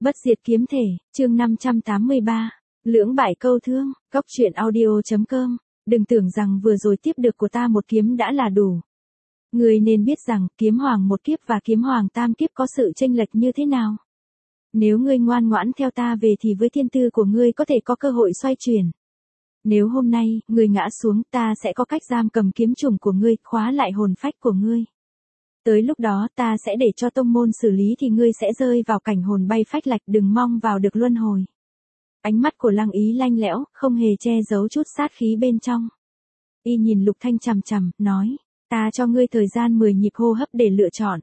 Bất diệt kiếm thể, chương 583. Lưỡng bại câu thương, góc truyện audio.com. Đừng tưởng rằng vừa rồi tiếp được của ta một kiếm đã là đủ. Ngươi nên biết rằng, kiếm hoàng một kiếp và kiếm hoàng tam kiếp có sự chênh lệch như thế nào. Nếu ngươi ngoan ngoãn theo ta về thì với thiên tư của ngươi có thể có cơ hội xoay chuyển. Nếu hôm nay, ngươi ngã xuống, ta sẽ có cách giam cầm kiếm trùng của ngươi, khóa lại hồn phách của ngươi. Tới lúc đó ta sẽ để cho tông môn xử lý thì ngươi sẽ rơi vào cảnh hồn bay phách lạch, đừng mong vào được luân hồi. Ánh mắt của Lăng Ý lanh lẽo, không hề che giấu chút sát khí bên trong. Y nhìn Lục Thanh chằm chằm, nói, ta cho ngươi thời gian 10 nhịp hô hấp để lựa chọn.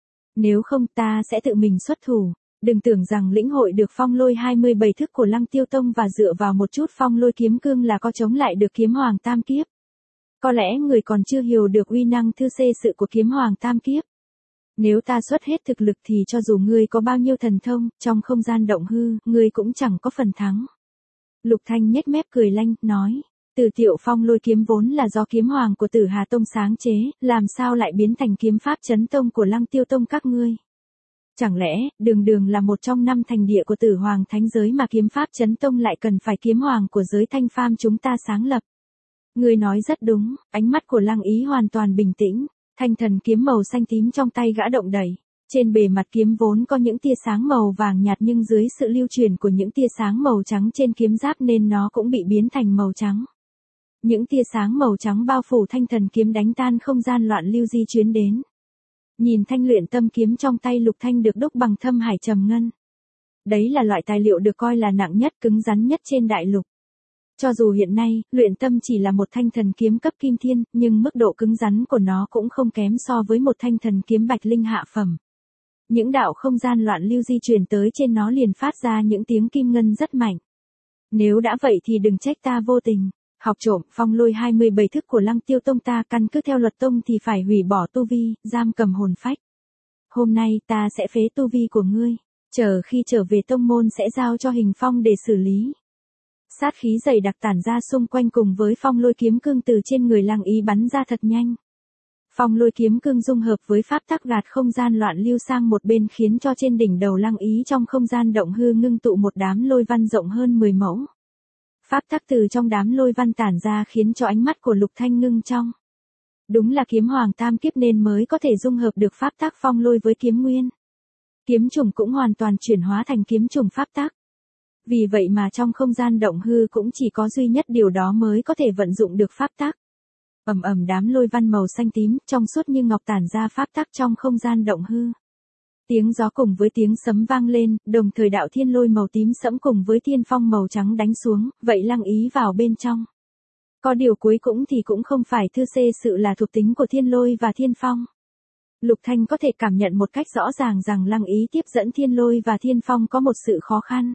Nếu không ta sẽ tự mình xuất thủ. Đừng tưởng rằng lĩnh hội được phong lôi 27 thức của Lăng Tiêu Tông và dựa vào một chút phong lôi kiếm cương là có chống lại được kiếm hoàng tam kiếp. Có lẽ người còn chưa hiểu được uy năng thư xê sự của kiếm hoàng tam kiếp. Nếu ta xuất hết thực lực thì cho dù ngươi có bao nhiêu thần thông, trong không gian động hư, ngươi cũng chẳng có phần thắng. Lục Thanh nhếch mép cười lanh, nói, Từ Tiệu phong lôi kiếm vốn là do kiếm hoàng của Tử Hà Tông sáng chế, làm sao lại biến thành kiếm pháp chấn tông của Lăng Tiêu Tông các ngươi? Chẳng lẽ, đường là một trong 5 thành địa của Tử Hoàng Thánh giới mà kiếm pháp chấn tông lại cần phải kiếm hoàng của giới Thanh Phàm chúng ta sáng lập? Ngươi nói rất đúng, ánh mắt của Lăng Ý hoàn toàn bình tĩnh, thanh thần kiếm màu xanh tím trong tay gã động đẩy. Trên bề mặt kiếm vốn có những tia sáng màu vàng nhạt nhưng dưới sự lưu truyền của những tia sáng màu trắng trên kiếm giáp nên nó cũng bị biến thành màu trắng. Những tia sáng màu trắng bao phủ thanh thần kiếm đánh tan không gian loạn lưu di chuyến đến. Nhìn thanh luyện tâm kiếm trong tay Lục Thanh được đúc bằng thâm hải trầm ngân. Đấy là loại tài liệu được coi là nặng nhất, cứng rắn nhất trên đại lục. Cho dù hiện nay, luyện tâm chỉ là một thanh thần kiếm cấp kim thiên, nhưng mức độ cứng rắn của nó cũng không kém so với một thanh thần kiếm bạch linh hạ phẩm. Những đạo không gian loạn lưu di chuyển tới trên nó liền phát ra những tiếng kim ngân rất mạnh. Nếu đã vậy thì đừng trách ta vô tình. Học trộm phong lôi 27 thức của Lăng Tiêu Tông ta căn cứ theo luật tông thì phải hủy bỏ tu vi, giam cầm hồn phách. Hôm nay ta sẽ phế tu vi của ngươi, chờ khi trở về tông môn sẽ giao cho Hình Phong để xử lý. Sát khí dày đặc tản ra xung quanh cùng với phong lôi kiếm cương từ trên người Lăng Ý bắn ra thật nhanh. Phong lôi kiếm cương dung hợp với pháp tắc gạt không gian loạn lưu sang một bên khiến cho trên đỉnh đầu Lăng Ý trong không gian động hư ngưng tụ một đám lôi văn rộng hơn 10 mẫu. Pháp tắc từ trong đám lôi văn tản ra khiến cho ánh mắt của Lục Thanh ngưng trong. Đúng là kiếm hoàng tam kiếp nên mới có thể dung hợp được pháp tắc phong lôi với kiếm nguyên. Kiếm trùng cũng hoàn toàn chuyển hóa thành kiếm trùng pháp tắc. Vì vậy mà trong không gian động hư cũng chỉ có duy nhất điều đó mới có thể vận dụng được pháp tắc. Đám lôi văn màu xanh tím trong suốt như ngọc tản ra pháp tắc trong không gian động hư. Tiếng gió cùng với tiếng sấm vang lên, đồng thời đạo thiên lôi màu tím sẫm cùng với thiên phong màu trắng đánh xuống, vậy Lăng Ý vào bên trong. Có điều cuối cùng thì cũng không phải thư xê sự là thuộc tính của thiên lôi và thiên phong. Lục Thanh có thể cảm nhận một cách rõ ràng rằng Lăng Ý tiếp dẫn thiên lôi và thiên phong có một sự khó khăn.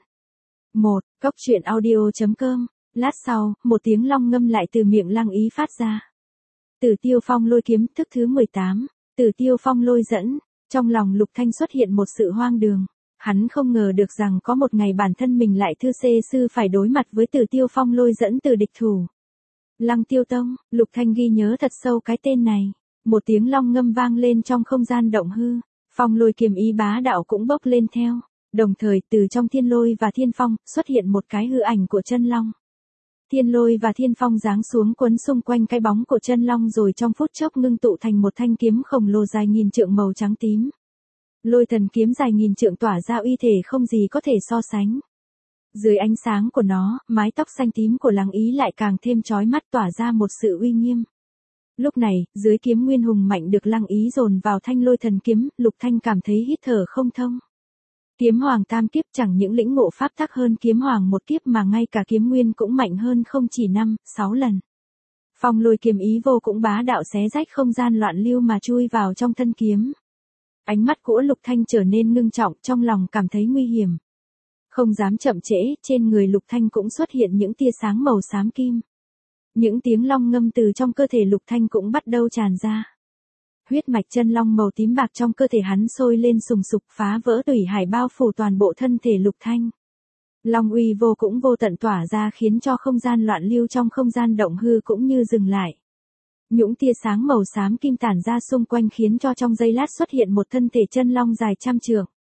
Góc truyện audio.com. Lát sau, một tiếng long ngâm lại từ miệng Lăng Ý phát ra. Tử Tiêu phong lôi kiếm thức thứ 18, Tử Tiêu phong lôi dẫn. Trong lòng Lục Thanh xuất hiện một sự hoang đường. Hắn không ngờ được rằng có một ngày bản thân mình lại thư xê sư phải đối mặt với Tử Tiêu phong lôi dẫn từ địch thủ. Lăng Tiêu Tông, Lục Thanh ghi nhớ thật sâu cái tên này. Một tiếng long ngâm vang lên trong không gian động hư. Phong lôi kiếm ý bá đạo cũng bốc lên theo. Đồng thời từ trong thiên lôi và thiên phong xuất hiện một cái hư ảnh của chân long. Thiên lôi và thiên phong giáng xuống quấn xung quanh cái bóng của chân long rồi trong phút chốc ngưng tụ thành một thanh kiếm khổng lồ dài nghìn trượng màu trắng tím. Lôi thần kiếm dài nghìn trượng tỏa ra uy thể không gì có thể so sánh. Dưới ánh sáng của nó, mái tóc xanh tím của Lăng Ý lại càng thêm chói mắt tỏa ra một sự uy nghiêm. Lúc này, dưới kiếm nguyên hùng mạnh được Lăng Ý dồn vào thanh lôi thần kiếm, Lục Thanh cảm thấy hít thở không thông. Kiếm hoàng tam kiếp chẳng những lĩnh ngộ pháp tắc hơn kiếm hoàng một kiếp mà ngay cả kiếm nguyên cũng mạnh hơn không chỉ 5-6 lần. Phong lôi kiếm ý vô cũng bá đạo xé rách không gian loạn lưu mà chui vào trong thân kiếm. Ánh mắt của Lục Thanh trở nên ngưng trọng, trong lòng cảm thấy nguy hiểm. Không dám chậm trễ, trên người Lục Thanh cũng xuất hiện những tia sáng màu xám kim. Những tiếng long ngâm từ trong cơ thể Lục Thanh cũng bắt đầu tràn ra. Huyết mạch chân long màu tím bạc trong cơ thể hắn sôi lên sùng sục phá vỡ tủy hải bao phủ toàn bộ thân thể Lục Thanh. Long uy vô cũng vô tận tỏa ra khiến cho không gian loạn lưu trong không gian động hư cũng như dừng lại. Những tia sáng màu xám kim tản ra xung quanh khiến cho trong giây lát xuất hiện một thân thể chân long dài trăm trượng.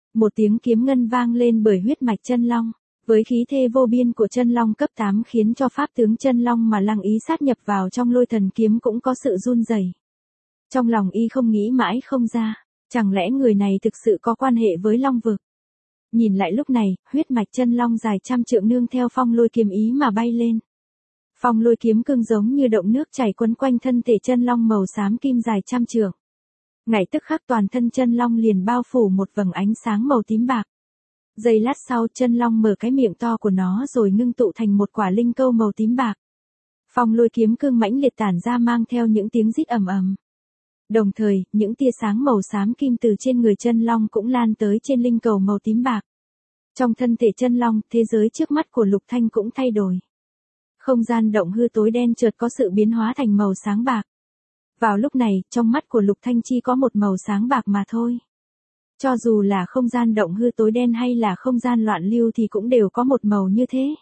Một tiếng kiếm ngân vang lên bởi huyết mạch chân long. Với khí thế vô biên của chân long cấp 8 khiến cho pháp tướng chân long mà Lăng Ý sát nhập vào trong lôi thần kiếm cũng có sự run rẩy. Trong lòng y không nghĩ mãi không ra, chẳng lẽ người này thực sự có quan hệ với long vực. Nhìn lại lúc này, huyết mạch chân long dài trăm trượng nương theo phong lôi kiếm ý mà bay lên. Phong lôi kiếm cương giống như động nước chảy quấn quanh thân thể chân long màu xám kim dài trăm trượng. Ngay tức khắc toàn thân chân long liền bao phủ một vầng ánh sáng màu tím bạc. Giây lát sau chân long mở cái miệng to của nó rồi ngưng tụ thành một quả linh câu màu tím bạc. Phong lôi kiếm cương mãnh liệt tản ra mang theo những tiếng rít ầm ầm. Đồng thời, những tia sáng màu xám kim từ trên người chân long cũng lan tới trên linh cầu màu tím bạc. Trong thân thể chân long, thế giới trước mắt của Lục Thanh cũng thay đổi. Không gian động hư tối đen chợt có sự biến hóa thành màu sáng bạc. Vào lúc này, trong mắt của Lục Thanh chỉ có một màu sáng bạc mà thôi. Cho dù là không gian động hư tối đen hay là không gian loạn lưu thì cũng đều có một màu như thế.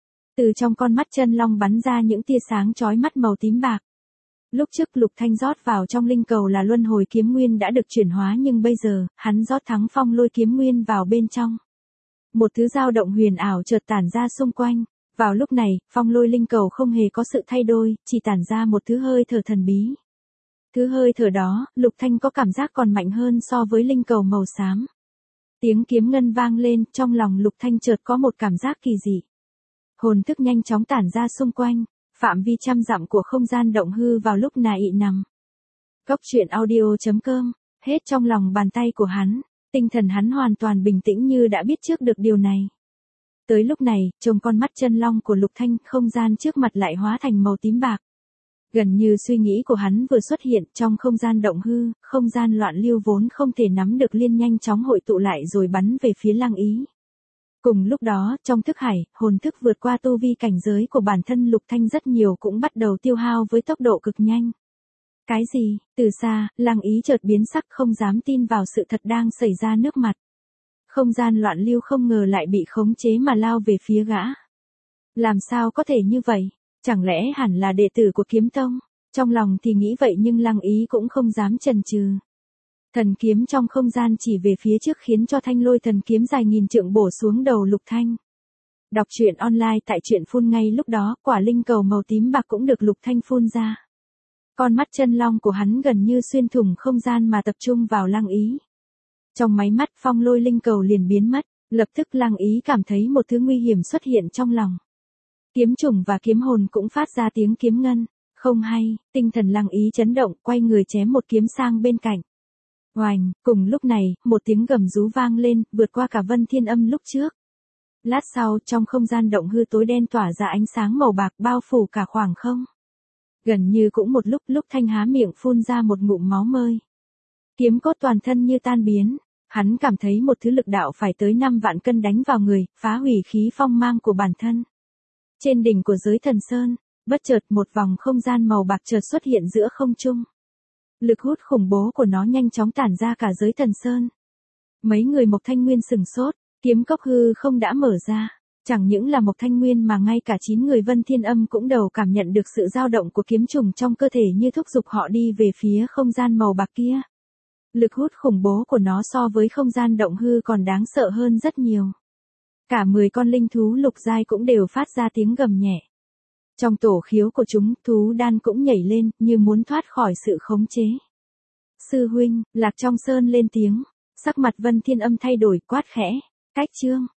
Từ trong con mắt chân long bắn ra những tia sáng chói mắt màu tím bạc. Lúc trước Lục Thanh rót vào trong linh cầu là luân hồi kiếm nguyên đã được chuyển hóa nhưng bây giờ, hắn rót thắng phong lôi kiếm nguyên vào bên trong. Một thứ dao động huyền ảo chợt tản ra xung quanh. Vào lúc này, phong lôi linh cầu không hề có sự thay đổi, chỉ tản ra một thứ hơi thở thần bí. Thứ hơi thở đó, Lục Thanh có cảm giác còn mạnh hơn so với linh cầu màu xám. Tiếng kiếm ngân vang lên, trong lòng Lục Thanh chợt có một cảm giác kỳ dị. Hồn thức nhanh chóng tản ra xung quanh, phạm vi trăm dặm của không gian động hư vào lúc nà ị nằm. Cốc truyện audio.com, hết trong lòng bàn tay của hắn, tinh thần hắn hoàn toàn bình tĩnh như đã biết trước được điều này. Tới lúc này, trông con mắt chân long của Lục Thanh, không gian trước mặt lại hóa thành màu tím bạc. Gần như suy nghĩ của hắn vừa xuất hiện trong không gian động hư, không gian loạn lưu vốn không thể nắm được liên nhanh chóng hội tụ lại rồi bắn về phía Lăng Ý. Cùng lúc đó, trong thức hải, hồn thức vượt qua tu vi cảnh giới của bản thân Lục Thanh rất nhiều cũng bắt đầu tiêu hao với tốc độ cực nhanh. Cái gì? Từ xa, Lăng Ý chợt biến sắc không dám tin vào sự thật đang xảy ra nước mặt. Không gian loạn lưu không ngờ lại bị khống chế mà lao về phía gã. Làm sao có thể như vậy? Chẳng lẽ hẳn là đệ tử của kiếm tông? Trong lòng thì nghĩ vậy nhưng Lăng Ý cũng không dám chần chừ. Thần kiếm trong không gian chỉ về phía trước khiến cho thanh lôi thần kiếm dài nghìn trượng bổ xuống đầu Lục Thanh. Đọc truyện online tại truyện phun ngay lúc đó, quả linh cầu màu tím bạc cũng được Lục Thanh phun ra. Con mắt chân long của hắn gần như xuyên thủng không gian mà tập trung vào Lăng Ý. Trong máy mắt phong lôi linh cầu liền biến mất, lập tức Lăng Ý cảm thấy một thứ nguy hiểm xuất hiện trong lòng. Kiếm trùng và kiếm hồn cũng phát ra tiếng kiếm ngân, không hay, tinh thần Lăng Ý chấn động, quay người chém một kiếm sang bên cạnh. Oành, cùng lúc này, một tiếng gầm rú vang lên, vượt qua cả vân thiên âm lúc trước. Lát sau, trong không gian động hư tối đen tỏa ra ánh sáng màu bạc bao phủ cả khoảng không. Gần như cũng một lúc Thanh há miệng phun ra một ngụm máu mơi. Kiếm cốt toàn thân như tan biến, hắn cảm thấy một thứ lực đạo phải tới 5 vạn cân đánh vào người, phá hủy khí phong mang của bản thân. Trên đỉnh của giới thần sơn, bất chợt một vòng không gian màu bạc chợt xuất hiện giữa không trung. Lực hút khủng bố của nó nhanh chóng tản ra cả giới thần sơn. Mấy người Mộc Thanh Nguyên sừng sốt, kiếm cốc hư không đã mở ra. Chẳng những là Mộc Thanh Nguyên mà ngay cả 9 người Vân Thiên Âm cũng đều cảm nhận được sự dao động của kiếm trùng trong cơ thể như thúc giục họ đi về phía không gian màu bạc kia. Lực hút khủng bố của nó so với không gian động hư còn đáng sợ hơn rất nhiều. Cả 10 con linh thú lục giai cũng đều phát ra tiếng gầm nhẹ. Trong tổ khiếu của chúng, thú đan cũng nhảy lên, như muốn thoát khỏi sự khống chế. Sư huynh, Lạc Trong Sơn lên tiếng, sắc mặt Vân Thiên Âm thay đổi, quát khẽ, cách chương.